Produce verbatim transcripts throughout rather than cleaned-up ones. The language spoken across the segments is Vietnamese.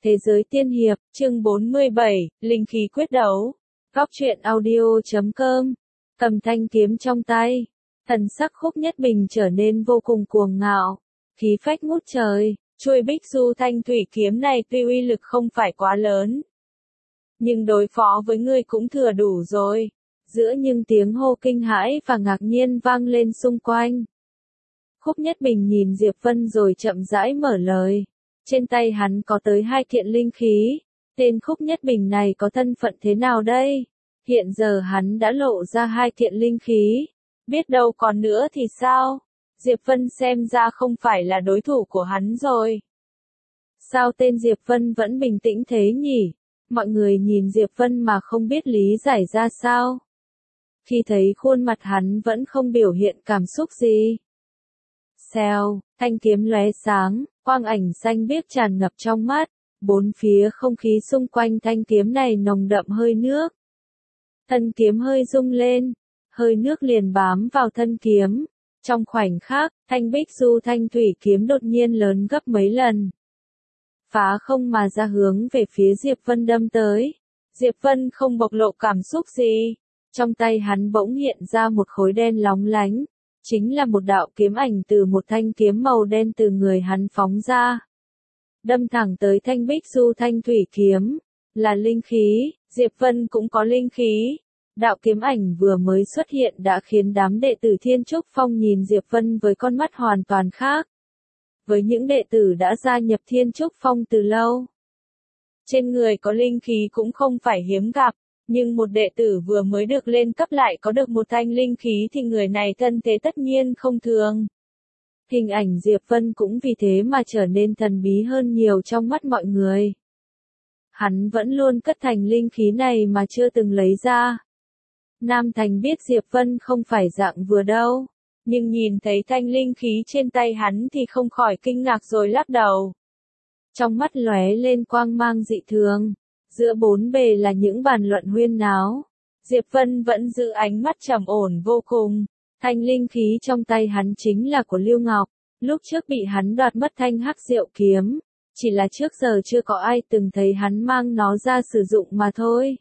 Thế giới tiên hiệp, chương bốn mươi bảy, linh khí quyết đấu. Góc truyện audio chấm com. Cầm thanh kiếm trong tay, thần sắc Khúc Nhất Bình trở nên vô cùng cuồng ngạo, khí phách ngút trời. Chuôi Bích Du Thanh Thủy kiếm này tuy uy lực không phải quá lớn, nhưng đối phó với ngươi cũng thừa đủ rồi. Giữa những tiếng hô kinh hãi và ngạc nhiên vang lên xung quanh, Khúc Nhất Bình nhìn Diệp Vân rồi chậm rãi mở lời. Trên tay hắn có tới hai kiện linh khí. Tên Khúc Nhất Bình này có thân phận thế nào đây? Hiện giờ hắn đã lộ ra hai kiện linh khí. Biết đâu còn nữa thì sao? Diệp Vân xem ra không phải là đối thủ của hắn rồi. Sao tên Diệp Vân vẫn bình tĩnh thế nhỉ? Mọi người nhìn Diệp Vân mà không biết lý giải ra sao. Khi thấy khuôn mặt hắn vẫn không biểu hiện cảm xúc gì. Xèo, thanh kiếm lóe sáng, quang ảnh xanh biếc tràn ngập trong mắt, bốn phía không khí xung quanh thanh kiếm này nồng đậm hơi nước. Thân kiếm hơi rung lên, hơi nước liền bám vào thân kiếm. Trong khoảnh khắc, thanh Bích Du Thanh Thủy kiếm đột nhiên lớn gấp mấy lần. Phá không mà ra hướng về phía Diệp Vân đâm tới. Diệp Vân không bộc lộ cảm xúc gì. Trong tay hắn bỗng hiện ra một khối đen lóng lánh. Chính là một đạo kiếm ảnh từ một thanh kiếm màu đen từ người hắn phóng ra. Đâm thẳng tới thanh Bích Du Thanh Thủy kiếm. Là linh khí, Diệp Vân cũng có linh khí. Đạo kiếm ảnh vừa mới xuất hiện đã khiến đám đệ tử Thiên Trúc Phong nhìn Diệp Vân với con mắt hoàn toàn khác. Với những đệ tử đã gia nhập Thiên Trúc Phong từ lâu, trên người có linh khí cũng không phải hiếm gặp. Nhưng một đệ tử vừa mới được lên cấp lại có được một thanh linh khí thì người này thân thế tất nhiên không thường. Hình ảnh Diệp Vân cũng vì thế mà trở nên thần bí hơn nhiều trong mắt mọi người. Hắn vẫn luôn cất thành linh khí này mà chưa từng lấy ra. Nam Thành biết Diệp Vân không phải dạng vừa đâu, nhưng nhìn thấy thanh linh khí trên tay hắn thì không khỏi kinh ngạc rồi lắc đầu. Trong mắt lóe lên quang mang dị thường. Giữa bốn bề là những bàn luận huyên náo. Diệp Vân vẫn giữ ánh mắt trầm ổn vô cùng. Thanh linh khí trong tay hắn chính là của Lưu Ngọc. Lúc trước bị hắn đoạt mất thanh hắc diệu kiếm. Chỉ là trước giờ chưa có ai từng thấy hắn mang nó ra sử dụng mà thôi.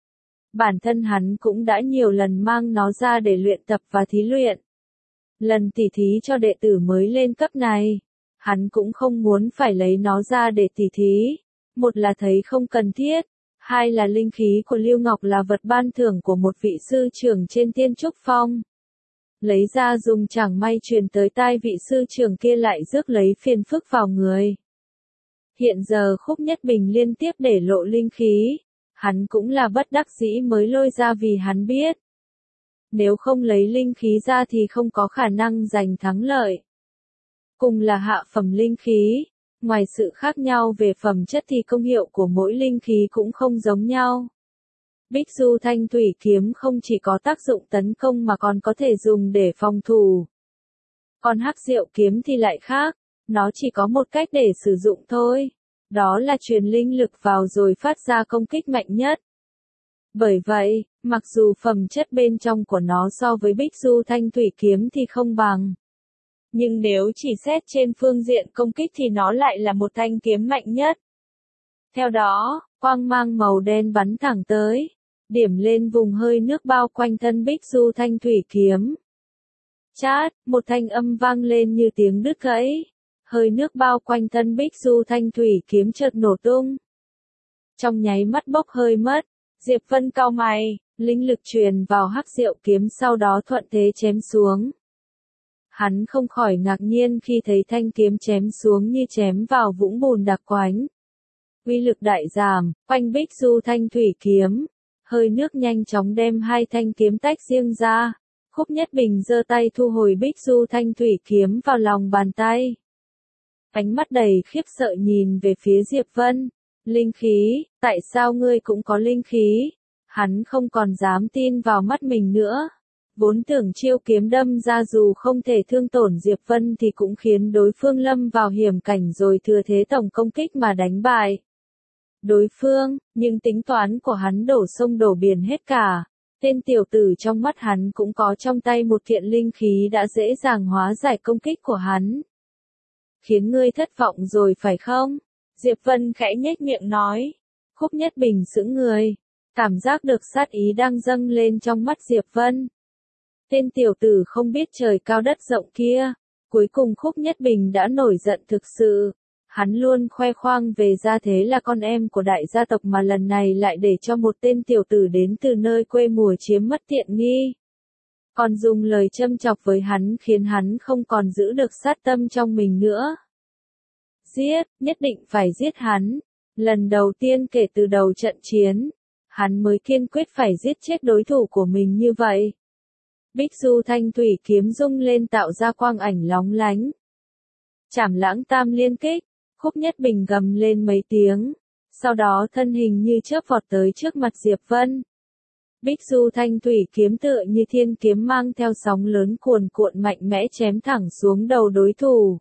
Bản thân hắn cũng đã nhiều lần mang nó ra để luyện tập và thí luyện. Lần tỉ thí cho đệ tử mới lên cấp này, hắn cũng không muốn phải lấy nó ra để tỉ thí. Một là thấy không cần thiết, hai là linh khí của Lưu Ngọc là vật ban thưởng của một vị sư trưởng trên Thiên Trúc Phong. Lấy ra dùng chẳng may truyền tới tai vị sư trưởng kia lại rước lấy phiền phức vào người. Hiện giờ Khúc Nhất Bình liên tiếp để lộ linh khí, hắn cũng là bất đắc dĩ mới lôi ra vì hắn biết. Nếu không lấy linh khí ra thì không có khả năng giành thắng lợi. Cùng là hạ phẩm linh khí. Ngoài sự khác nhau về phẩm chất thì công hiệu của mỗi linh khí cũng không giống nhau. Bích Du Thanh Thủy kiếm không chỉ có tác dụng tấn công mà còn có thể dùng để phòng thủ. Còn hắc diệu kiếm thì lại khác, nó chỉ có một cách để sử dụng thôi. Đó là truyền linh lực vào rồi phát ra công kích mạnh nhất. Bởi vậy, mặc dù phẩm chất bên trong của nó so với Bích Du Thanh Thủy kiếm thì không bằng. Nhưng nếu chỉ xét trên phương diện công kích thì nó lại là một thanh kiếm mạnh nhất. Theo đó, quang mang màu đen bắn thẳng tới, điểm lên vùng hơi nước bao quanh thân Bích Du Thanh Thủy kiếm. Chát, một thanh âm vang lên như tiếng đứt gãy. Hơi nước bao quanh thân Bích Du Thanh Thủy kiếm chợt nổ tung. Trong nháy mắt bốc hơi mất, Diệp Vân cau mày, linh lực truyền vào hắc diệu kiếm sau đó thuận thế chém xuống. Hắn không khỏi ngạc nhiên khi thấy thanh kiếm chém xuống như chém vào vũng bùn đặc quánh. Uy lực đại giảm, quanh Bích Du Thanh Thủy kiếm. Hơi nước nhanh chóng đem hai thanh kiếm tách riêng ra. Khúc Nhất Bình giơ tay thu hồi Bích Du Thanh Thủy kiếm vào lòng bàn tay. Ánh mắt đầy khiếp sợ nhìn về phía Diệp Vân. Linh khí, tại sao ngươi cũng có linh khí? Hắn không còn dám tin vào mắt mình nữa. Vốn tưởng chiêu kiếm đâm ra dù không thể thương tổn Diệp Vân thì cũng khiến đối phương lâm vào hiểm cảnh rồi thừa thế tổng công kích mà đánh bại đối phương, nhưng tính toán của hắn đổ sông đổ biển hết cả. Tên tiểu tử trong mắt hắn cũng có trong tay một kiện linh khí đã dễ dàng hóa giải công kích của hắn. Khiến ngươi thất vọng rồi phải không? Diệp Vân khẽ nhếch miệng nói. Khúc Nhất Bình sững người, cảm giác được sát ý đang dâng lên trong mắt Diệp Vân. Tên tiểu tử không biết trời cao đất rộng kia, cuối cùng Khúc Nhất Bình đã nổi giận thực sự. Hắn luôn khoe khoang về gia thế là con em của đại gia tộc mà lần này lại để cho một tên tiểu tử đến từ nơi quê mùa chiếm mất tiện nghi. Còn dùng lời châm chọc với hắn khiến hắn không còn giữ được sát tâm trong mình nữa. Giết, nhất định phải giết hắn. Lần đầu tiên kể từ đầu trận chiến, hắn mới kiên quyết phải giết chết đối thủ của mình như vậy. Bích Du Thanh Thủy kiếm rung lên tạo ra quang ảnh lóng lánh. Trảm Lãng Tam Liên Kích, Khúc Nhất Bình gầm lên mấy tiếng, sau đó thân hình như chớp vọt tới trước mặt Diệp Vân. Bích Du Thanh Thủy kiếm tựa như thiên kiếm mang theo sóng lớn cuồn cuộn mạnh mẽ chém thẳng xuống đầu đối thủ.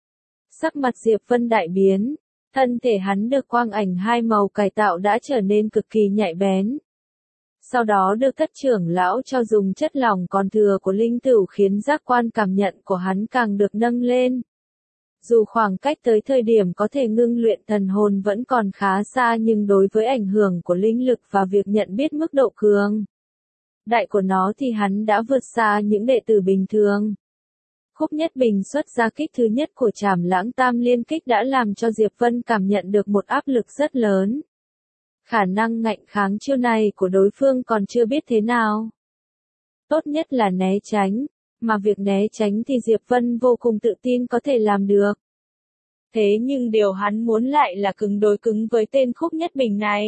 Sắc mặt Diệp Vân đại biến, thân thể hắn được quang ảnh hai màu cải tạo đã trở nên cực kỳ nhạy bén. Sau đó được thất trưởng lão cho dùng chất lỏng còn thừa của linh tửu khiến giác quan cảm nhận của hắn càng được nâng lên. Dù khoảng cách tới thời điểm có thể ngưng luyện thần hồn vẫn còn khá xa nhưng đối với ảnh hưởng của linh lực và việc nhận biết mức độ cường đại của nó thì hắn đã vượt xa những đệ tử bình thường. Khúc Nhất Bình xuất ra kích thứ nhất của Trảm Lãng Tam Liên Kích đã làm cho Diệp Vân cảm nhận được một áp lực rất lớn. Khả năng ngạnh kháng chiêu này của đối phương còn chưa biết thế nào. Tốt nhất là né tránh, mà việc né tránh thì Diệp Vân vô cùng tự tin có thể làm được. Thế nhưng điều hắn muốn lại là cứng đối cứng với tên Khúc Nhất Bình này.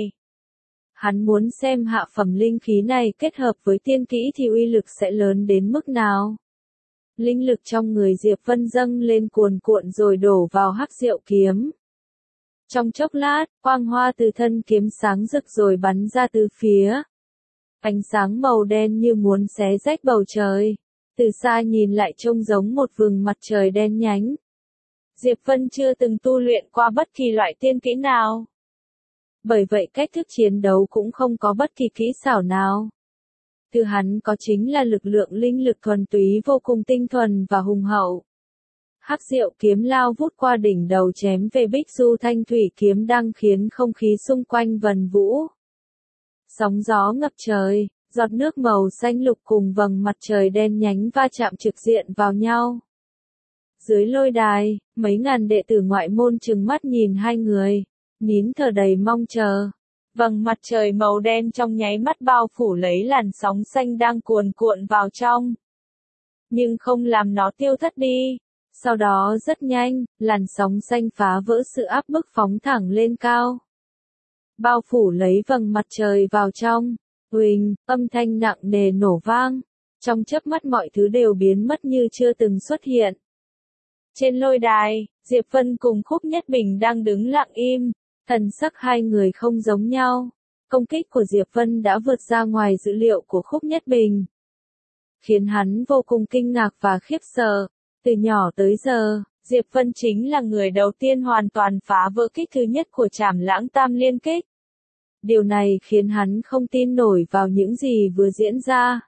Hắn muốn xem hạ phẩm linh khí này kết hợp với tiên kỹ thì uy lực sẽ lớn đến mức nào. Linh lực trong người Diệp Vân dâng lên cuồn cuộn rồi đổ vào hắc diệu kiếm. Trong chốc lát, quang hoa từ thân kiếm sáng rực rồi bắn ra từ phía. Ánh sáng màu đen như muốn xé rách bầu trời. Từ xa nhìn lại trông giống một vầng mặt trời đen nhánh. Diệp Vân chưa từng tu luyện qua bất kỳ loại tiên kỹ nào. Bởi vậy cách thức chiến đấu cũng không có bất kỳ kỹ xảo nào. Thứ hắn có chính là lực lượng linh lực thuần túy vô cùng tinh thuần và hùng hậu. Hắc diệu kiếm lao vút qua đỉnh đầu chém về Bích Du Thanh Thủy kiếm đang khiến không khí xung quanh vần vũ. Sóng gió ngập trời, giọt nước màu xanh lục cùng vầng mặt trời đen nhánh va chạm trực diện vào nhau. Dưới lôi đài, mấy ngàn đệ tử ngoại môn trừng mắt nhìn hai người, nín thở đầy mong chờ. Vầng mặt trời màu đen trong nháy mắt bao phủ lấy làn sóng xanh đang cuồn cuộn vào trong. Nhưng không làm nó tiêu thất đi. Sau đó rất nhanh, làn sóng xanh phá vỡ sự áp bức phóng thẳng lên cao. Bao phủ lấy vầng mặt trời vào trong. Huỳnh, âm thanh nặng nề nổ vang. Trong chớp mắt mọi thứ đều biến mất như chưa từng xuất hiện. Trên lôi đài, Diệp Vân cùng Khúc Nhất Bình đang đứng lặng im. Thần sắc hai người không giống nhau. Công kích của Diệp Vân đã vượt ra ngoài dữ liệu của Khúc Nhất Bình. Khiến hắn vô cùng kinh ngạc và khiếp sợ. Từ nhỏ tới giờ, Diệp Vân chính là người đầu tiên hoàn toàn phá vỡ kích thứ nhất của Trảm Lãng Tam Liên Kích. Điều này khiến hắn không tin nổi vào những gì vừa diễn ra.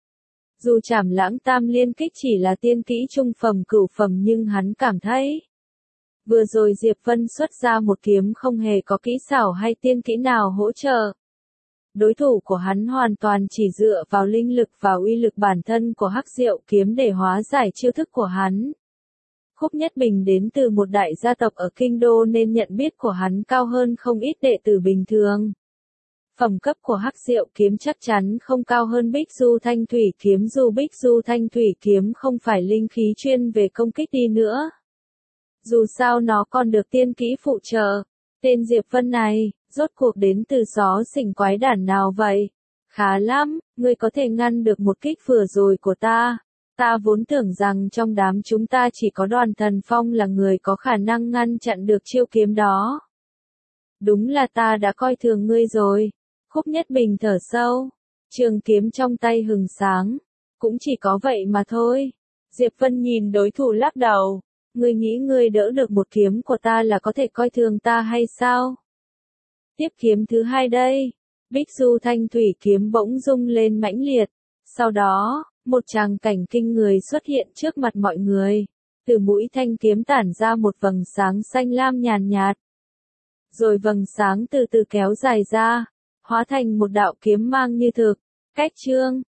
Dù Trảm Lãng Tam Liên Kích chỉ là tiên kỹ trung phẩm cửu phẩm nhưng hắn cảm thấy. Vừa rồi Diệp Vân xuất ra một kiếm không hề có kỹ xảo hay tiên kỹ nào hỗ trợ. Đối thủ của hắn hoàn toàn chỉ dựa vào linh lực và uy lực bản thân của hắc diệu kiếm để hóa giải chiêu thức của hắn. Khúc Nhất Bình đến từ một đại gia tộc ở Kinh Đô nên nhận biết của hắn cao hơn không ít đệ tử bình thường. Phẩm cấp của hắc diệu kiếm chắc chắn không cao hơn Bích Du Thanh Thủy kiếm dù Bích Du Thanh Thủy kiếm không phải linh khí chuyên về công kích đi nữa. Dù sao nó còn được tiên kỹ phụ trợ. Tên Diệp Vân này, rốt cuộc đến từ xó xỉnh quái đản nào vậy? Khá lắm, ngươi có thể ngăn được một kích vừa rồi của ta. Ta vốn tưởng rằng trong đám chúng ta chỉ có Đoàn Thần Phong là người có khả năng ngăn chặn được chiêu kiếm đó. Đúng là ta đã coi thường ngươi rồi. Khúc Nhất Bình thở sâu. Trường kiếm trong tay hừng sáng. Cũng chỉ có vậy mà thôi. Diệp Vân nhìn đối thủ lắc đầu. Ngươi nghĩ ngươi đỡ được một kiếm của ta là có thể coi thường ta hay sao? Tiếp kiếm thứ hai đây. Bích Du Thanh Thủy kiếm bỗng rung lên mãnh liệt. Sau đó, một tràng cảnh kinh người xuất hiện trước mặt mọi người. Từ mũi thanh kiếm tản ra một vầng sáng xanh lam nhàn nhạt. rồi vầng sáng từ từ kéo dài ra, hóa thành một đạo kiếm mang như thực. Cách chương